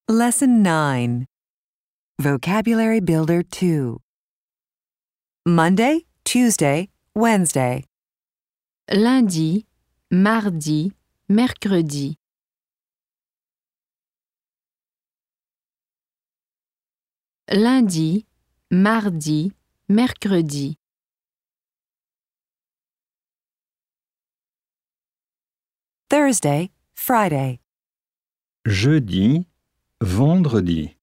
Lesson 9. Vocabulary Builder 2. Monday, Tuesday, Wednesday. Lundi, mardi, mercredi. Lundi, mardi, mercredi. Thursday, Friday. Jeudi, vendredi.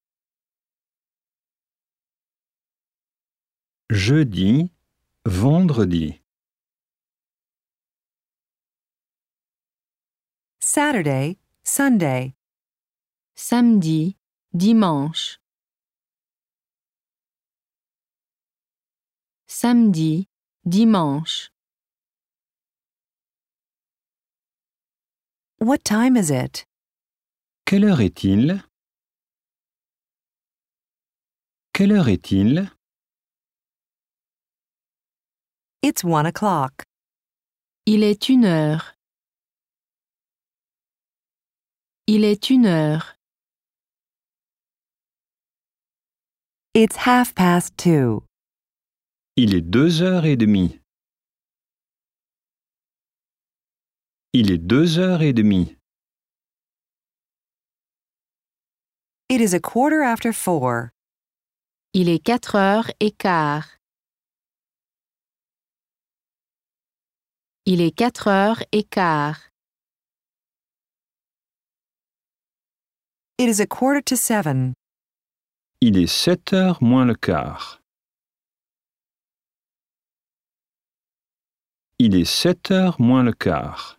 Jeudi, vendredi. Saturday, Sunday. Samedi, dimanche. Samedi, dimanche. What time is it? Quelle heure est-il? Quelle heure est-il? It's 1 o'clock. Il est 1 heure. Il est 1 heure. It's 2:30. Il est 2h30. Il est 2h30. It is 4:15. Il est 4h15. Il est 4h15. It is 6:45. Il est 7h moins le quart. Il est 7h moins le quart.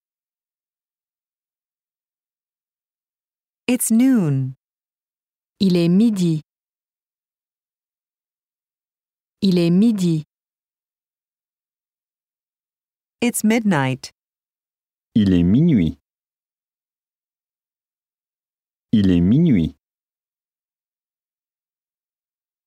It's noon. Il est midi. Il est midi. It's midnight. Il est minuit. Il est minuit.